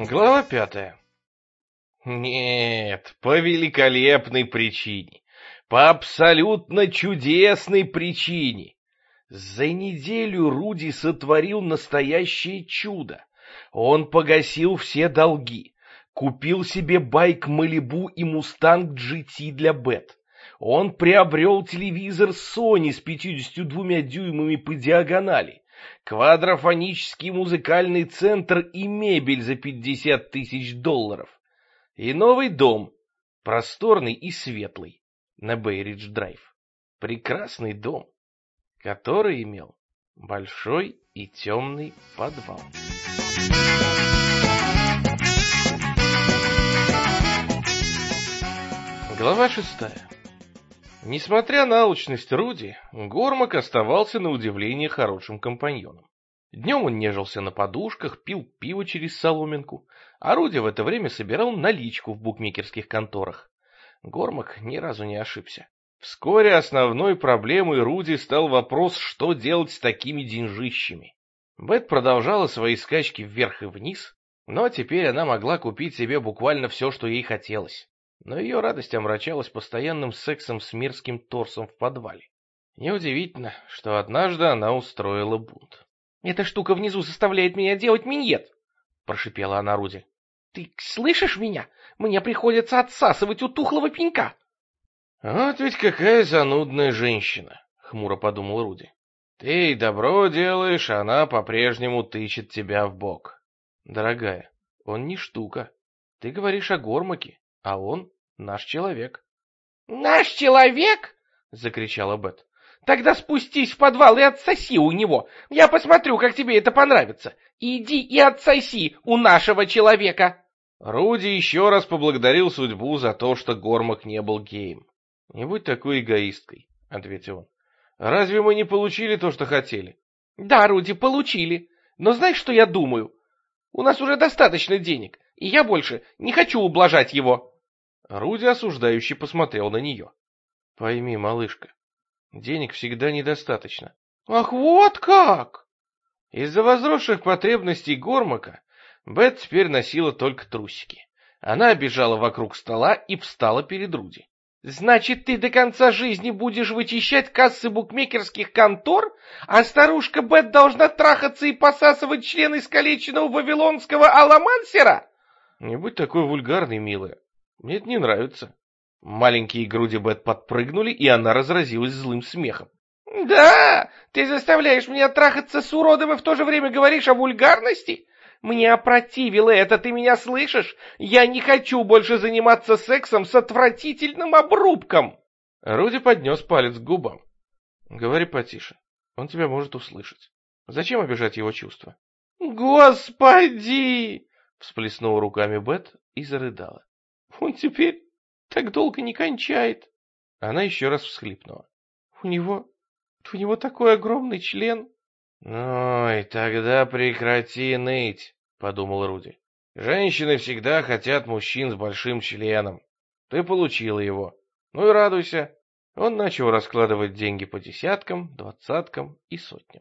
Глава 5. Нет, по великолепной причине. По абсолютно чудесной причине. За неделю Руди сотворил настоящее чудо. Он погасил все долги. Купил себе байк Малибу и Мустанг GT для Бет. Он приобрел телевизор Sony с 52 дюймами по диагонали, квадрофонический музыкальный центр и мебель за $50 000. И новый дом, просторный и светлый, на Бейридж-драйв. Прекрасный дом, который имел большой и темный подвал. Глава 6. Несмотря на алчность Руди, Гормак оставался на удивление хорошим компаньоном. Днем он нежился на подушках, пил пиво через соломинку, а Руди в это время собирал наличку в букмекерских конторах. Гормак ни разу не ошибся. Вскоре основной проблемой Руди стал вопрос, что делать с такими деньжищами. Бет продолжала свои скачки вверх и вниз, но теперь она могла купить себе буквально все, что ей хотелось. Но ее радость омрачалась постоянным сексом с мерзким торсом в подвале. Неудивительно, что однажды она устроила бунт. «Эта штука внизу заставляет меня делать миньет!» — прошипела она Руди. «Ты слышишь меня? Мне приходится отсасывать у тухлого пенька!» «Вот ведь какая занудная женщина!» — хмуро подумал Руди. «Ты ей добро делаешь, а она по-прежнему тычет тебя в бок. Дорогая, он не штука. Ты говоришь о Гормаке, а он наш человек». «Наш человек?» — закричала Бет. «Тогда спустись в подвал и отсоси у него. Я посмотрю, как тебе это понравится. Иди и отсоси у нашего человека». Руди еще раз поблагодарил судьбу за то, что Гормак не был геем. «Не будь такой эгоисткой», — ответил он. «Разве мы не получили то, что хотели?» «Да, Руди, получили. Но знаешь, что я думаю? У нас уже достаточно денег, и я больше не хочу ублажать его». Руди осуждающе посмотрел на нее. «Пойми, малышка, денег всегда недостаточно». «Ах, вот как!» Из-за возросших потребностей Гормака Бет теперь носила только трусики. Она обежала вокруг стола и встала перед Руди. «Значит, ты до конца жизни будешь вычищать кассы букмекерских контор, а старушка Бет должна трахаться и посасывать член искалеченного вавилонского аламансера?» «Не будь такой вульгарной, милая. Мне это не нравится». Маленькие груди Бет подпрыгнули, и она разразилась злым смехом. «Да, ты заставляешь меня трахаться с уродом и в то же время говоришь о вульгарности? Мне опротивило это, ты меня слышишь? Я не хочу больше заниматься сексом с отвратительным обрубком!» Руди поднес палец к губам. «Говори потише, он тебя может услышать. Зачем обижать его чувства?» «Господи!» — всплеснула руками Бет и зарыдала. «Он теперь так долго не кончает!» Она еще раз всхлипнула. У него такой огромный член!» «Ой, тогда прекрати ныть», — подумал Руди. «Женщины всегда хотят мужчин с большим членом. Ты получила его. Ну и радуйся». Он начал раскладывать деньги по десяткам, двадцаткам и сотням.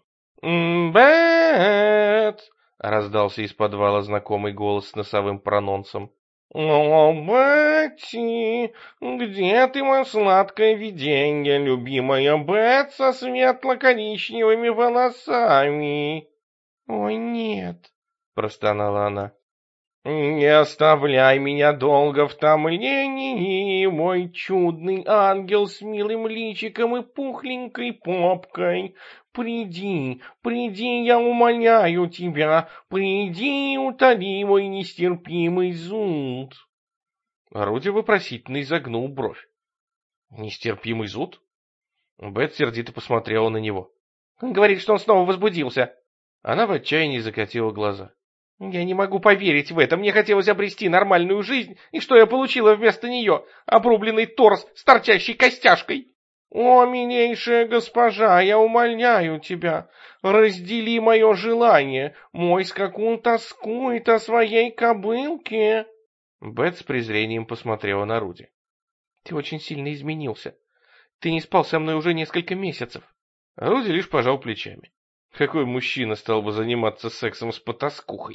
«Бет!» — раздался из подвала знакомый голос с носовым прононсом. «О, Бетти, где ты, моя сладкое виденье, любимая Бет со светло-коричневыми волосами?» «Ой, нет», — простонала она. «Не оставляй меня долго в томлении, мой чудный ангел с милым личиком и пухленькой попкой. Приди, я умоляю тебя, приди и утоли мой нестерпимый зуд». Руди вопросительно изогнул бровь. «Нестерпимый зуд?» Бет сердито посмотрела на него. «Говорит, что он снова возбудился». Она в отчаянии закатила глаза. «Я не могу поверить в это. Мне хотелось обрести нормальную жизнь, и что я получила вместо нее? Обрубленный торс с торчащей костяшкой». «О, милейшая госпожа, я умоляю тебя, раздели мое желание. Мой скакун тоскует о своей кобылке». Бет с презрением посмотрела на Руди. «Ты очень сильно изменился. Ты не спал со мной уже несколько месяцев». Руди лишь пожал плечами. Какой мужчина стал бы заниматься сексом с потаскухой?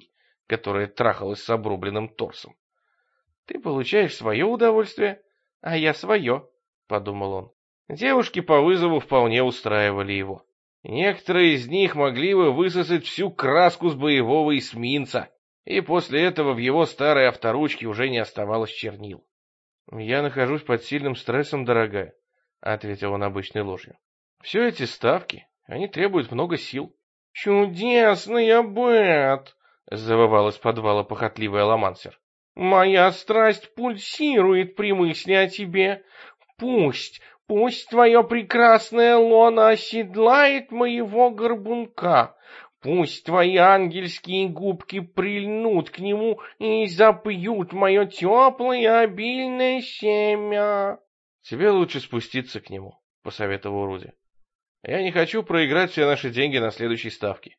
которая трахалась с обрубленным торсом. «Ты получаешь свое удовольствие, а я свое», — подумал он. Девушки по вызову вполне устраивали его. Некоторые из них могли бы высосать всю краску с боевого эсминца, и после этого в его старой авторучке уже не оставалось чернил. «Я нахожусь под сильным стрессом, дорогая», — ответил он обычной ложью. «Все эти ставки, они требуют много сил». «Чудесный Бет!» — завывал из подвала похотливый аламансер. «Моя страсть пульсирует при мысли о тебе. Пусть твое прекрасное лоно оседлает моего горбунка. Пусть твои ангельские губки прильнут к нему и запьют мое теплое обильное семя». «Тебе лучше спуститься к нему», — посоветовал Руди. «Я не хочу проиграть все наши деньги на следующей ставке».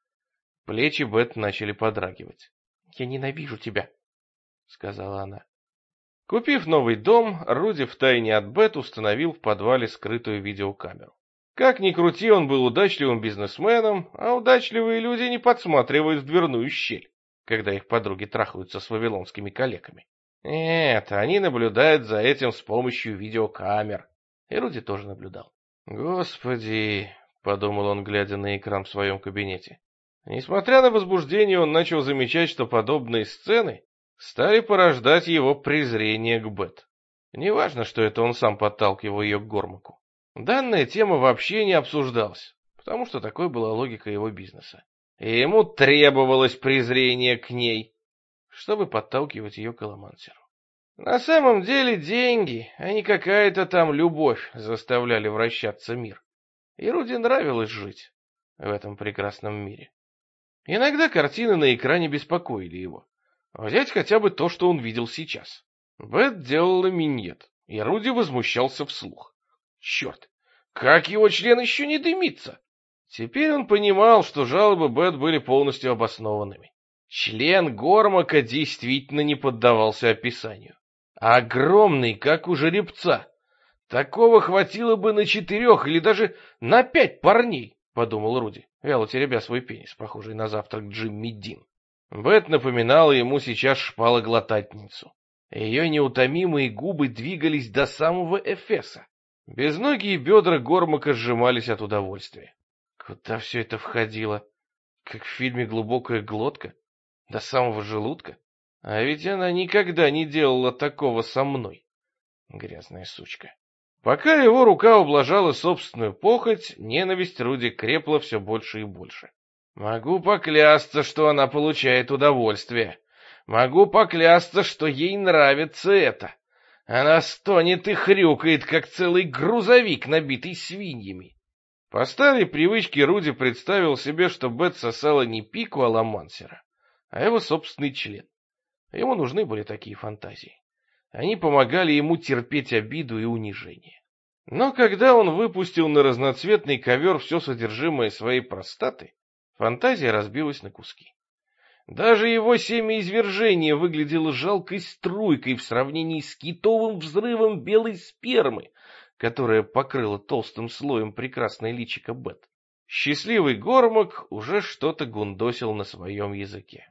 Плечи Бет начали подрагивать. «Я ненавижу тебя», — сказала она. Купив новый дом, Руди втайне от Бет установил в подвале скрытую видеокамеру. Как ни крути, он был удачливым бизнесменом, а удачливые люди не подсматривают в дверную щель, когда их подруги трахаются с вавилонскими калеками. Нет, они наблюдают за этим с помощью видеокамер. И Руди тоже наблюдал. «Господи», — подумал он, глядя на экран в своем кабинете. Несмотря на возбуждение, он начал замечать, что подобные сцены стали порождать его презрение к Бет. Неважно, что это он сам подталкивал ее к Гормаку. Данная тема вообще не обсуждалась, потому что такой была логика его бизнеса. И ему требовалось презрение к ней, чтобы подталкивать ее к аламансеру. На самом деле деньги, а не какая-то там любовь, заставляли вращаться мир. И Руди нравилось жить в этом прекрасном мире. Иногда картины на экране беспокоили его. Взять хотя бы то, что он видел сейчас. Бет делала миньет, и Руди возмущался вслух. Черт, как его член еще не дымится! Теперь он понимал, что жалобы Бет были полностью обоснованными. Член Гормака действительно не поддавался описанию. Огромный, как у жеребца. Такого хватило бы на 4 или даже на 5 парней, подумал Руди, вяло теребя свой пенис, похожий на завтрак Джимми Дин. Бет напоминала ему сейчас шпалоглотательницу. Ее неутомимые губы двигались до самого Эфеса. Безногие бедра Гормака сжимались от удовольствия. Куда все это входило? Как в фильме «Глубокая глотка»? До самого желудка? А ведь она никогда не делала такого со мной. Грязная сучка. Пока его рука ублажала собственную похоть, ненависть Руди крепла все больше и больше. Могу поклясться, что она получает удовольствие. Могу поклясться, что ей нравится это. Она стонет и хрюкает, как целый грузовик, набитый свиньями. По старой привычке Руди представил себе, что Бет сосала не пику аламансера, а его собственный член. Ему нужны были такие фантазии. Они помогали ему терпеть обиду и унижение. Но когда он выпустил на разноцветный ковер все содержимое своей простаты, фантазия разбилась на куски. Даже его семяизвержение выглядело жалкой струйкой в сравнении с китовым взрывом белой спермы, которая покрыла толстым слоем прекрасное личико Бет. Счастливый Гормак уже что-то гундосил на своем языке.